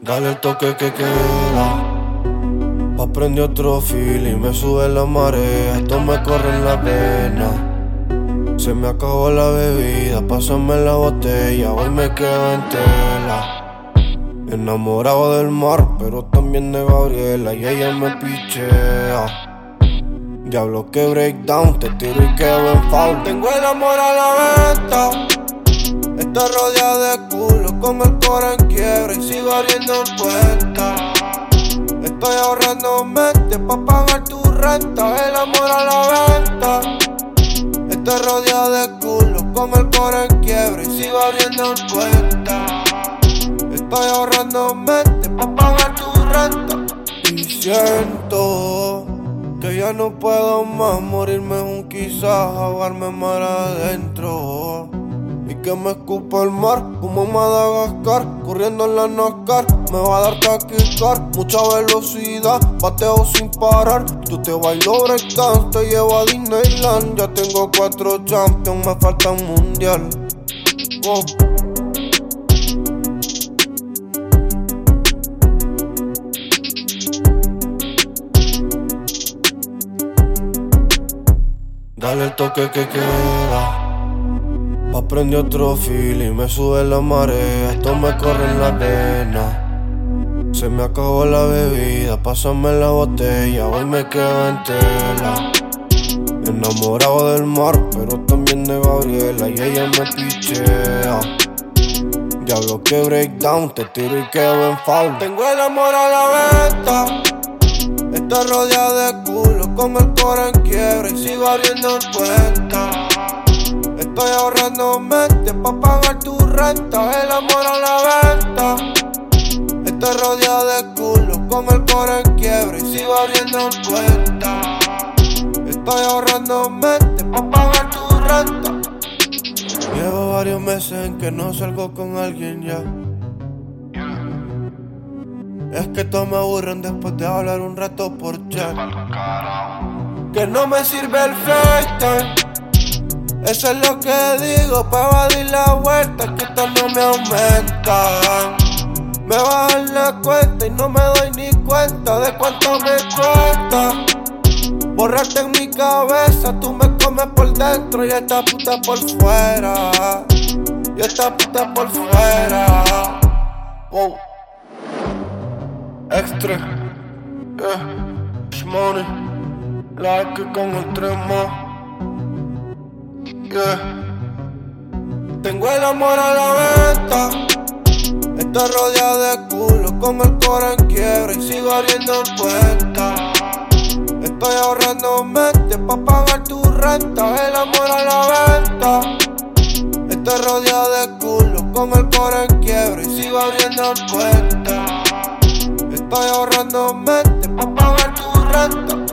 Dale el toque que queda. Pa' prender otro fil y me sube la marea. Esto me corre en la vena. Se me acabó la bebida, pásame la botella. Hoy me quedo en tela. Enamorado del mar, pero también de Gabriela. Y ella me pichea. Diablo que breakdown, te tiro y quedo en foul. Tengo el amor a la venta. Estoy rodeado de culo, con el cora en quiebra y sigo abriendo cuenta. Estoy ahorrando mente pa' pagar tu renta. El amor a la venta. Estoy rodeado de culo, con el cora en quiebra y sigo abriendo cuenta. Estoy ahorrando mente pa' pagar tu renta. Y siento que ya no puedo más morirme un quizás, ahogarme mar adentro. Y que me escupa el mar como Madagascar, corriendo en la NASCAR. Me va a dar taquicar, mucha velocidad, bateo sin parar. Tú te bailo breakdance, te llevo a Disneyland. Ya tengo 4 champions, me falta un mundial. Oh. Dale el toque que queda. Pa' prender otro fil y me sube la marea. Esto me corre en la vena. Se me acabó la bebida, pásame la botella. Hoy me quedo en tela. Enamorado del mar, pero también de Gabriela. Y ella me pichea. Diablo que breakdown, te tiro y quedo en foul. Tengo el amor a la venta. Estoy rodeado de culo, con el cora en quiebra y sigo abriendo cuenta. Estoy ahorrando mente pa' pagar tu renta. El amor a la venta. Estoy rodeado de culo, con el cora en quiebra y sigo abriendo cuenta. Estoy ahorrando mente pa' pagar tu renta. Llevo varios meses en que no salgo con alguien ya. Es que todos me aburren después de hablar un rato por chat. Que no me sirve el FaceTime. Eso es lo que digo pa' evadir la vuelta, que esto no me aumenta. Me bajan la cuenta y no me doy ni cuenta de cuánto me cuesta borrarte en mi cabeza. Tú me comes por dentro y esta puta por fuera. Y esta puta por fuera. Wow. Extra, money, la que con el tren más. Tengo el amor a la venta. Estoy rodeado de culo, con el cora en quiebra y sigo abriendo cuenta. Estoy ahorrando mente pa' pagar tu renta. El amor a la venta. Estoy rodeado de culo, con el cora en quiebra y sigo abriendo cuenta. Estoy ahorrando mente pa' pagar tu renta.